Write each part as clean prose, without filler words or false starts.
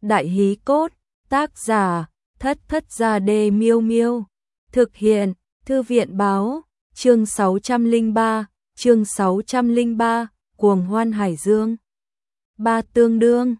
Đại hí cốt, tác giả, Thất Thất Gia Đê Miêu Miêu. Thực hiện, Thư viện báo, chương 603, Cuồng Hoan Hải Dương. Ba tương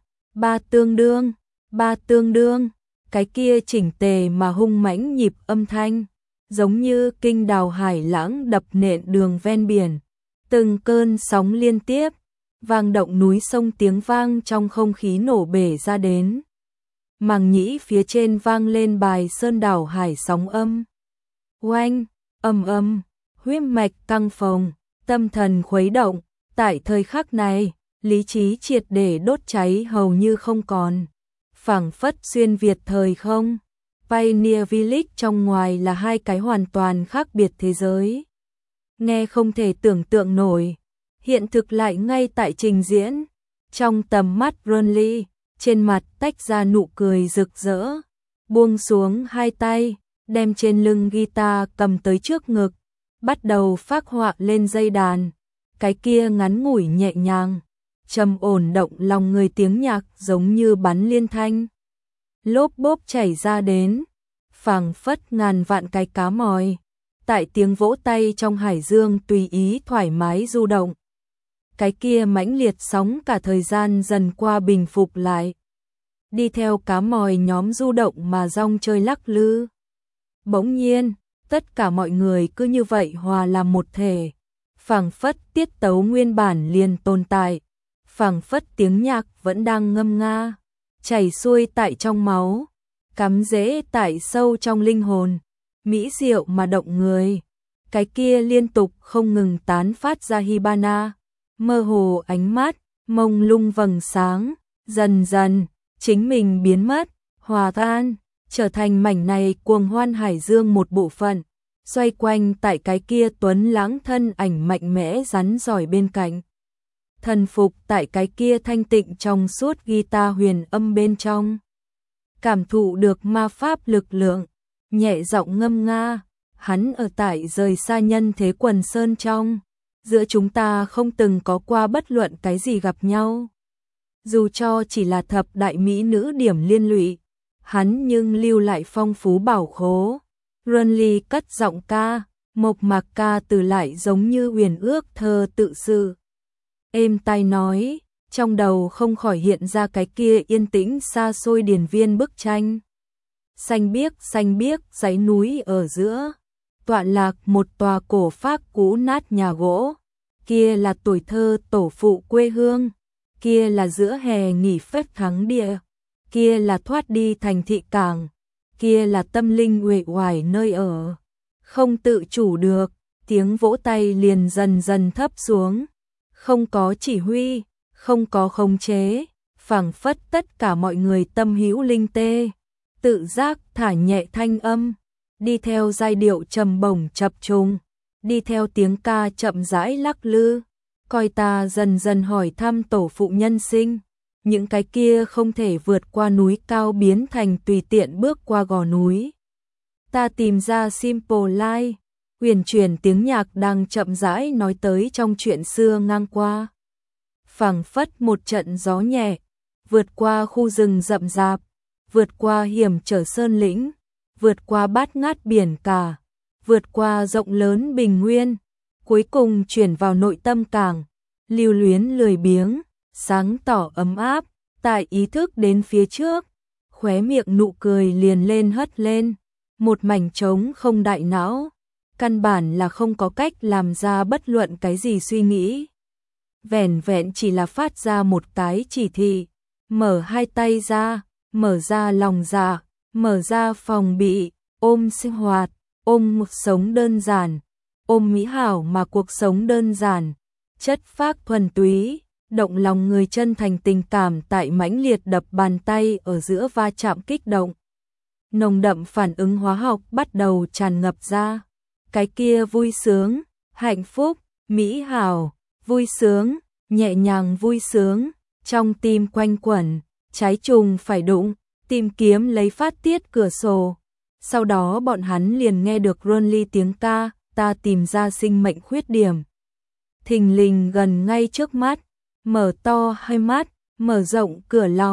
đương, cái kia chỉnh tề mà hung mãnh nhịp âm thanh, giống như kinh đào hải lãng đập nện đường ven biển. Từng cơn sóng liên tiếp, vang động núi sông, tiếng vang trong không khí nổ bể ra đến. Màng nhĩ phía trên vang lên bài sơn đảo hải sóng âm. Oanh, âm, huyết mạch căng phồng, tâm thần khuấy động. Tại thời khắc này, lý trí triệt để đốt cháy hầu như không còn. Phảng phất xuyên việt thời không. Pioneer Village trong ngoài là hai cái hoàn toàn khác biệt thế giới. Nghe không thể tưởng tượng nổi, hiện thực lại ngay tại trình diễn. Trong tầm mắt Ronly, trên mặt tách ra nụ cười rực rỡ, buông xuống hai tay, đem trên lưng guitar cầm tới trước ngực, bắt đầu phác họa lên dây đàn. Cái kia ngắn ngủi nhẹ nhàng, trầm ổn động lòng người tiếng nhạc giống như bắn liên thanh. Lốp bốp chảy ra đến, phảng phất ngàn vạn cái cá mòi. Tại tiếng vỗ tay trong hải dương tùy ý thoải mái du động. Cái kia mãnh liệt sóng cả thời gian dần qua bình phục lại. Đi theo cá mòi nhóm du động mà rong chơi lắc lư. Bỗng nhiên, tất cả mọi người cứ như vậy hòa làm một thể. Phảng phất tiết tấu nguyên bản liền tồn tại. Phảng phất tiếng nhạc vẫn đang ngâm nga, chảy xuôi tại trong máu, cắm rễ tại sâu trong linh hồn. Mỹ diệu mà động người. Cái kia liên tục không ngừng tán phát ra Hibana, mơ hồ ánh mắt, mông lung vầng sáng, dần dần, chính mình biến mất, hòa tan, trở thành mảnh này cuồng hoan hải dương một bộ phận, xoay quanh tại cái kia tuấn lãng thân ảnh mạnh mẽ rắn giỏi bên cạnh. Thần phục tại cái kia thanh tịnh trong suốt guitar huyền âm bên trong. Cảm thụ được ma pháp lực lượng, nhẹ giọng ngâm nga, hắn ở tại rời xa nhân thế quần sơn trong. Giữa chúng ta không từng có qua bất luận cái gì gặp nhau. Dù cho chỉ là thập đại mỹ nữ điểm liên lụy, hắn nhưng lưu lại phong phú bảo khố. Ronly cất giọng ca, mộc mạc ca từ lại giống như huyền ước thơ tự sự. Êm tai nói, trong đầu không khỏi hiện ra cái kia yên tĩnh xa xôi điền viên bức tranh. Xanh biếc dãy núi ở giữa, tọa lạc một tòa cổ phác cũ nát nhà gỗ. Kia là tuổi thơ tổ phụ quê hương, kia là giữa hè nghỉ phép thắng địa, kia là thoát đi thành thị cảng, kia là tâm linh uể oải nơi ở. Không tự chủ được, tiếng vỗ tay liền dần dần thấp xuống, không có chỉ huy, không có khống chế, phảng phất tất cả mọi người tâm hữu linh tê, tự giác thả nhẹ thanh âm, đi theo giai điệu trầm bổng chập trùng, đi theo tiếng ca chậm rãi lắc lư, coi ta dần dần hỏi thăm tổ phụ nhân sinh, những cái kia không thể vượt qua núi cao biến thành tùy tiện bước qua gò núi. Ta tìm ra Simple Life, huyền chuyển tiếng nhạc đang chậm rãi nói tới trong chuyện xưa ngang qua. Phảng phất một trận gió nhẹ, vượt qua khu rừng rậm rạp, vượt qua hiểm trở sơn lĩnh, vượt qua bát ngát biển cả, vượt qua rộng lớn bình nguyên, cuối cùng chuyển vào nội tâm cảng, lưu luyến lười biếng, sáng tỏ ấm áp, tại ý thức đến phía trước, khóe miệng nụ cười liền lên hất lên, một mảnh trống không đại não, căn bản là không có cách làm ra bất luận cái gì suy nghĩ. Vẻn vẹn chỉ là phát ra một cái chỉ thị, mở hai tay ra, mở ra lòng dạ, mở ra phòng bị, ôm sinh hoạt, ôm một sống đơn giản, ôm mỹ hảo mà cuộc sống đơn giản, chất phác thuần túy, động lòng người chân thành tình cảm tại mãnh liệt đập bàn tay ở giữa va chạm kích động. Nồng đậm phản ứng hóa học bắt đầu tràn ngập ra, cái kia vui sướng, hạnh phúc, mỹ hảo, vui sướng, nhẹ nhàng vui sướng, trong tim quanh quẩn, trái trùng phải đụng, tìm kiếm lấy phát tiết cửa sổ. Sau đó bọn hắn liền nghe được Ronly tiếng ca, ta tìm ra sinh mệnh khuyết điểm. Thình lình gần ngay trước mắt, mở to hai mắt, mở rộng cửa lòng,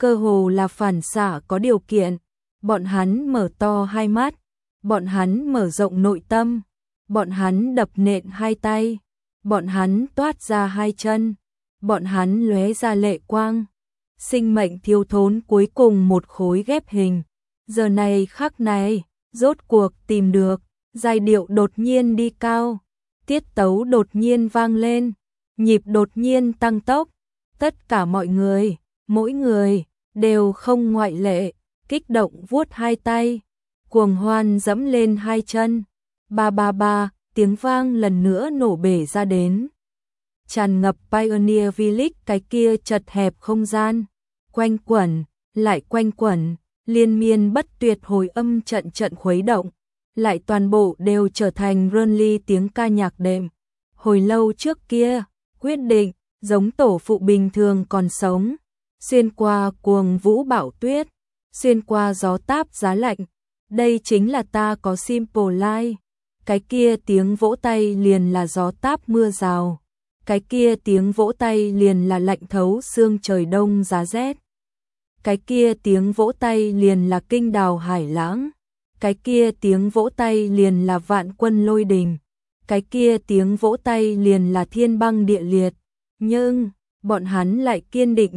cơ hồ là phản xạ có điều kiện. Bọn hắn mở to hai mắt, bọn hắn mở rộng nội tâm, bọn hắn đập nện hai tay, bọn hắn toát ra hai chân, bọn hắn lóe ra lệ quang. Sinh mệnh thiếu thốn cuối cùng một khối ghép hình. Giờ này khắc này, rốt cuộc tìm được, giai điệu đột nhiên đi cao, tiết tấu đột nhiên vang lên, nhịp đột nhiên tăng tốc. Tất cả mọi người, mỗi người, đều không ngoại lệ, kích động vuốt hai tay, cuồng hoan dẫm lên hai chân. Ba ba ba, tiếng vang lần nữa nổ bể ra đến. Tràn ngập Pioneer Village cái kia chật hẹp không gian, quanh quẩn, lại quanh quẩn, liên miên bất tuyệt hồi âm trận trận khuấy động, lại toàn bộ đều trở thành Burnley tiếng ca nhạc đệm. Hồi lâu trước kia, quyết định, giống tổ phụ bình thường còn sống, xuyên qua cuồng vũ bão tuyết, xuyên qua gió táp giá lạnh, đây chính là ta có Simple Life. Cái kia tiếng vỗ tay liền là gió táp mưa rào, cái kia tiếng vỗ tay liền là lạnh thấu xương trời đông giá rét, cái kia tiếng vỗ tay liền là kinh đào hải lãng, cái kia tiếng vỗ tay liền là vạn quân lôi đình, cái kia tiếng vỗ tay liền là thiên băng địa liệt. Nhưng, bọn hắn lại kiên định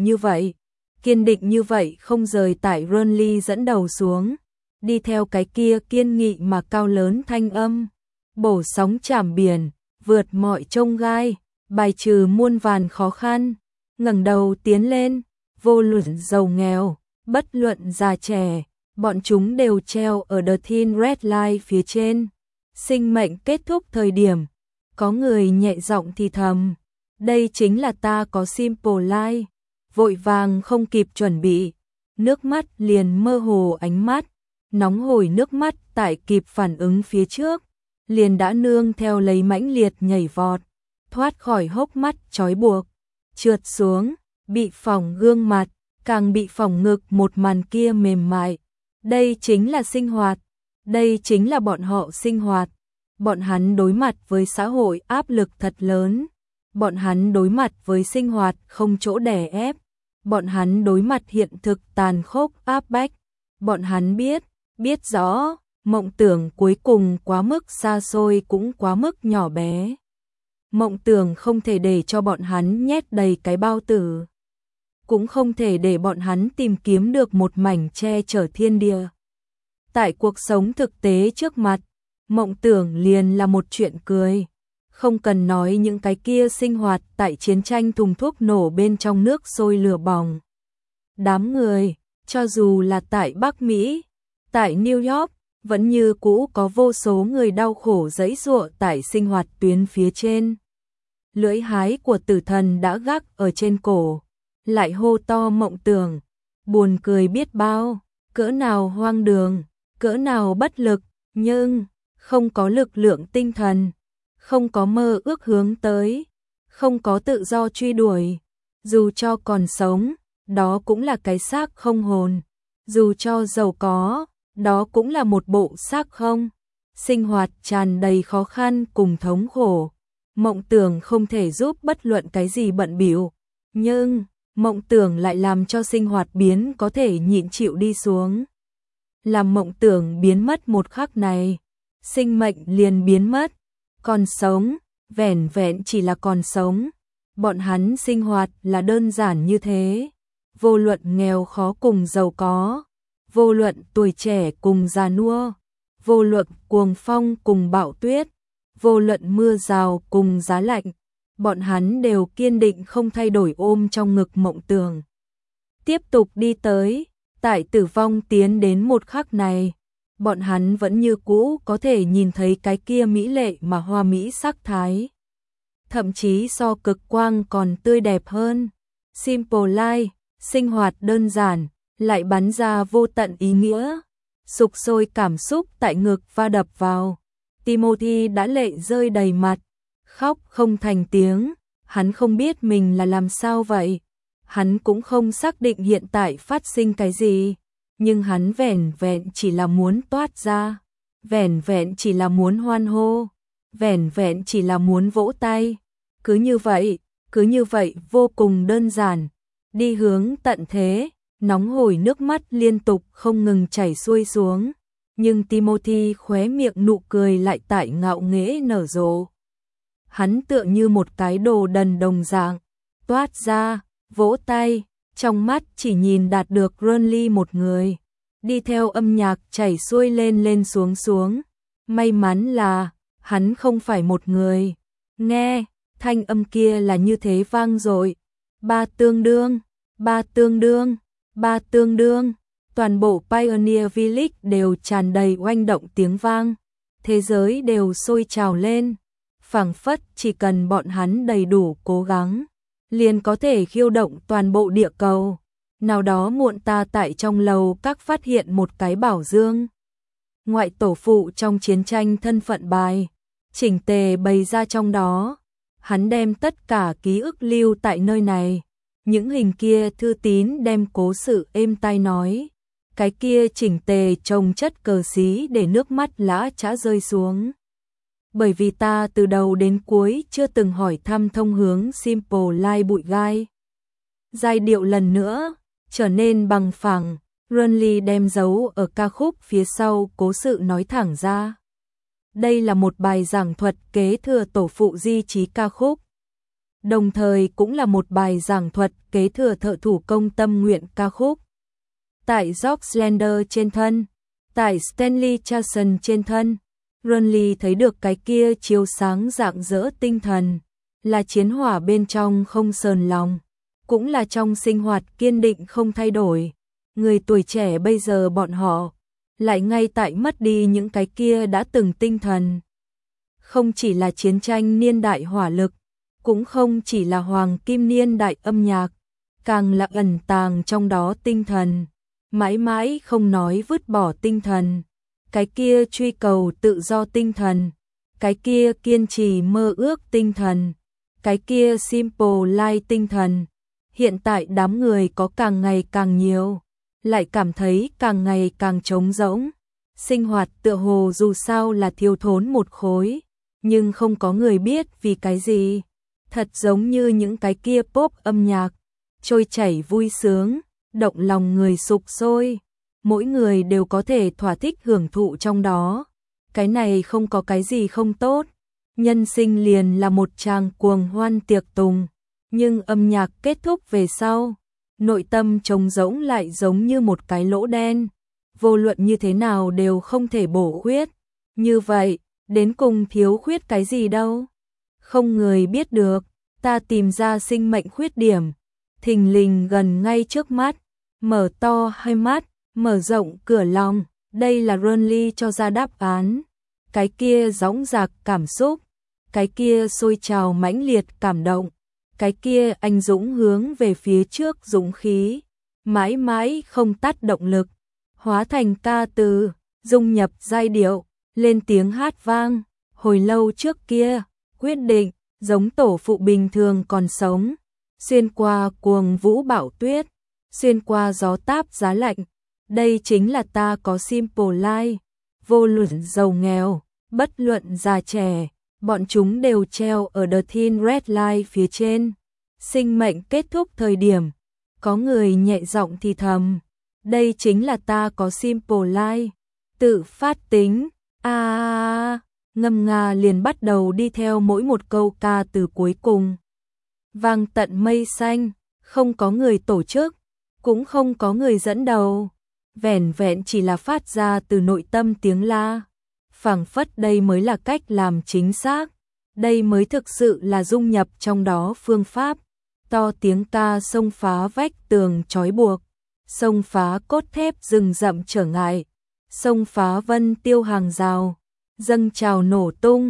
như vậy không rời tại Burnley dẫn đầu xuống, đi theo cái kia kiên nghị mà cao lớn thanh âm, bổ sóng chảm biển, vượt mọi chông gai, bài trừ muôn vàn khó khăn, ngẩng đầu tiến lên, vô luận giàu nghèo, bất luận già trẻ, bọn chúng đều treo ở The Thin Red Line phía trên. Sinh mệnh kết thúc thời điểm, có người nhẹ giọng thì thầm, đây chính là ta có Simple Life. Vội vàng không kịp chuẩn bị, nước mắt liền mơ hồ ánh mắt, nóng hổi nước mắt tại kịp phản ứng phía trước, liền đã nương theo lấy mãnh liệt nhảy vọt, thoát khỏi hốc mắt trói buộc, trượt xuống, bị phỏng gương mặt, càng bị phỏng ngực một màn kia mềm mại. Đây chính là sinh hoạt, đây chính là bọn họ sinh hoạt. Bọn hắn đối mặt với xã hội áp lực thật lớn, bọn hắn đối mặt với sinh hoạt không chỗ đè ép, bọn hắn đối mặt hiện thực tàn khốc áp bách, bọn hắn biết rõ, mộng tưởng cuối cùng quá mức xa xôi cũng quá mức nhỏ bé. Mộng tưởng không thể để cho bọn hắn nhét đầy cái bao tử, cũng không thể để bọn hắn tìm kiếm được một mảnh che chở thiên địa. Tại cuộc sống thực tế trước mặt, mộng tưởng liền là một chuyện cười. Không cần nói những cái kia sinh hoạt tại chiến tranh thùng thuốc nổ bên trong nước sôi lửa bỏng. Đám người, cho dù là tại Bắc Mỹ, tại New York, vẫn như cũ có vô số người đau khổ giãy giụa tại sinh hoạt tuyến phía trên. Lưỡi hái của tử thần đã gác ở trên cổ, lại hô to mộng tưởng, buồn cười biết bao, cỡ nào hoang đường, cỡ nào bất lực, nhưng không có lực lượng tinh thần, không có mơ ước hướng tới, không có tự do truy đuổi, dù cho còn sống, đó cũng là cái xác không hồn, dù cho giàu có, đó cũng là một bộ xác không. Sinh hoạt tràn đầy khó khăn cùng thống khổ, mộng tưởng không thể giúp bất luận cái gì bận bịu, nhưng mộng tưởng lại làm cho sinh hoạt biến có thể nhịn chịu đi xuống. Làm mộng tưởng biến mất một khắc này, sinh mệnh liền biến mất, còn sống, vẻn vẹn chỉ là còn sống. Bọn hắn sinh hoạt là đơn giản như thế, vô luận nghèo khó cùng giàu có, vô luận tuổi trẻ cùng già nua, vô luận cuồng phong cùng bão tuyết, vô luận mưa rào cùng giá lạnh, bọn hắn đều kiên định không thay đổi ôm trong ngực mộng tưởng. Tiếp tục đi tới, tại tử vong tiến đến một khắc này, bọn hắn vẫn như cũ có thể nhìn thấy cái kia mỹ lệ mà hoa mỹ sắc thái. Thậm chí so cực quang còn tươi đẹp hơn. Simple Life, sinh hoạt đơn giản, lại bắn ra vô tận ý nghĩa. Sục sôi cảm xúc tại ngực va đập vào. Timothy đã lệ rơi đầy mặt, khóc không thành tiếng, hắn không biết mình là làm sao vậy. Hắn cũng không xác định hiện tại phát sinh cái gì, nhưng hắn vẻn vẹn chỉ là muốn toát ra, vẻn vẹn chỉ là muốn hoan hô, vẻn vẹn chỉ là muốn vỗ tay. Cứ như vậy vô cùng đơn giản, đi hướng tận thế, nóng hổi nước mắt liên tục không ngừng chảy xuôi xuống, nhưng Timothy khóe miệng nụ cười lại tại ngạo nghễ nở rộ. Hắn tựa như một cái đồ đần đồng dạng, toát ra, vỗ tay, trong mắt chỉ nhìn đạt được Ronly một người, đi theo âm nhạc chảy xuôi lên lên xuống xuống. May mắn là, hắn không phải một người. Nghe, thanh âm kia là như thế vang dội. Ba tương đương, ba tương đương, ba tương đương. Toàn bộ Pioneer Village đều tràn đầy oanh động tiếng vang. Thế giới đều sôi trào lên. Phảng phất chỉ cần bọn hắn đầy đủ cố gắng, liền có thể khiêu động toàn bộ địa cầu. Nào đó muộn ta tại trong lầu các phát hiện một cái bảo dương. Ngoại tổ phụ trong chiến tranh thân phận bài, chỉnh tề bày ra trong đó. Hắn đem tất cả ký ức lưu tại nơi này. Những hình kia thư tín đem cố sự êm tai nói. Cái kia chỉnh tề trồng chất cờ xí để nước mắt lã chã rơi xuống. Bởi vì ta từ đầu đến cuối chưa từng hỏi thăm thông hướng Simple Life bụi gai. Giai điệu lần nữa trở nên bằng phẳng, Ronly đem dấu ở ca khúc phía sau cố sự nói thẳng ra. Đây là một bài giảng thuật kế thừa tổ phụ di trí ca khúc, đồng thời cũng là một bài giảng thuật kế thừa thợ thủ công tâm nguyện ca khúc. Tại George Slender trên thân, tại Stanley Charlson trên thân, Ronly thấy được cái kia chiếu sáng rạng rỡ tinh thần, là chiến hỏa bên trong không sờn lòng, cũng là trong sinh hoạt kiên định không thay đổi. Người tuổi trẻ bây giờ bọn họ lại ngay tại mất đi những cái kia đã từng tinh thần. Không chỉ là chiến tranh niên đại hỏa lực, cũng không chỉ là hoàng kim niên đại âm nhạc, càng là ẩn tàng trong đó tinh thần, mãi mãi không nói vứt bỏ tinh thần. Cái kia truy cầu tự do tinh thần, cái kia kiên trì mơ ước tinh thần, cái kia simple life tinh thần. Hiện tại đám người có càng ngày càng nhiều, lại cảm thấy càng ngày càng trống rỗng. Sinh hoạt tựa hồ dù sao là thiếu thốn một khối, nhưng không có người biết vì cái gì. Thật giống như những cái kia pop âm nhạc, trôi chảy vui sướng, động lòng người sục sôi. Mỗi người đều có thể thỏa thích hưởng thụ trong đó. Cái này không có cái gì không tốt. Nhân sinh liền là một tràng cuồng hoan tiệc tùng. Nhưng âm nhạc kết thúc về sau, nội tâm trống rỗng lại giống như một cái lỗ đen. Vô luận như thế nào đều không thể bổ khuyết. Như vậy, đến cùng thiếu khuyết cái gì đâu? Không người biết được. Ta tìm ra sinh mệnh khuyết điểm, thình lình gần ngay trước mắt. Mở to hai mắt, mở rộng cửa lòng, đây là Ronly cho ra đáp án. Cái kia dõng dạc cảm xúc, cái kia sôi trào mãnh liệt cảm động, cái kia anh dũng hướng về phía trước dũng khí, mãi mãi không tắt động lực, hóa thành ca từ, dung nhập giai điệu, lên tiếng hát vang. Hồi lâu trước kia, quyết định, giống tổ phụ bình thường còn sống, xuyên qua cuồng vũ bão tuyết, xuyên qua gió táp giá lạnh. Đây chính là ta có simple life. Vô luận giàu nghèo, bất luận già trẻ, bọn chúng đều treo ở The Thin Red Line phía trên. Sinh mệnh kết thúc thời điểm, có người nhẹ giọng thì thầm, đây chính là ta có simple life. Tự phát tính, ngâm nga liền bắt đầu đi theo mỗi một câu ca từ cuối cùng. Vang tận mây xanh, không có người tổ chức, cũng không có người dẫn đầu. Vẻn vẹn chỉ là phát ra từ nội tâm tiếng la. Phảng phất đây mới là cách làm chính xác. Đây mới thực sự là dung nhập trong đó phương pháp. To tiếng ca xông phá vách tường trói buộc, xông phá cốt thép rừng rậm trở ngại, xông phá vân tiêu hàng rào, dâng trào nổ tung.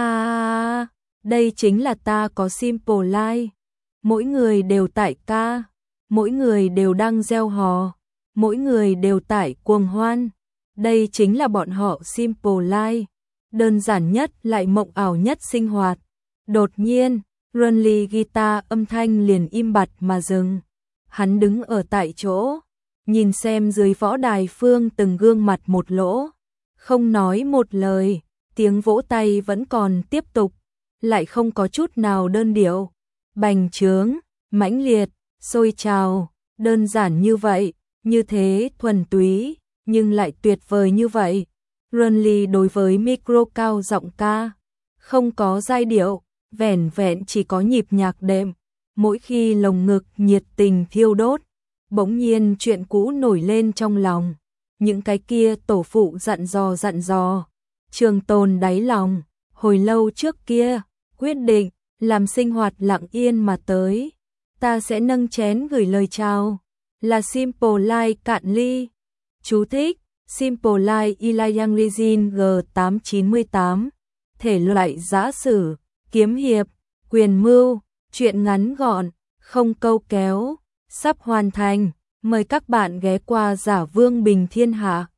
Đây chính là ta có simple life. Mỗi người đều tại ca, mỗi người đều đang gieo hò, mỗi người đều tại cuồng hoan. Đây chính là bọn họ simple life, đơn giản nhất lại mộng ảo nhất sinh hoạt. Đột nhiên, Ronly guitar âm thanh liền im bặt mà dừng. Hắn đứng ở tại chỗ, nhìn xem dưới võ đài phương từng gương mặt một lỗ, không nói một lời. Tiếng vỗ tay vẫn còn tiếp tục, lại không có chút nào đơn điệu, bành trướng, mãnh liệt, sôi trào. Đơn giản như vậy, như thế thuần túy, nhưng lại tuyệt vời như vậy. Runly đối với micro cao giọng ca, không có giai điệu, vẻn vẹn chỉ có nhịp nhạc đệm. Mỗi khi lồng ngực nhiệt tình thiêu đốt, bỗng nhiên chuyện cũ nổi lên trong lòng. Những cái kia tổ phụ dặn dò, Trường Tồn đáy lòng, hồi lâu trước kia, quyết định, làm sinh hoạt lặng yên mà tới. Ta sẽ nâng chén gửi lời chào, là Simple Life cạn ly. Chú thích, Simple Life Ilayang Rizin G898, thể loại giã sử, kiếm hiệp, quyền mưu, truyện ngắn gọn, không câu kéo, sắp hoàn thành. Mời các bạn ghé qua Giả Vương Bình Thiên Hạ.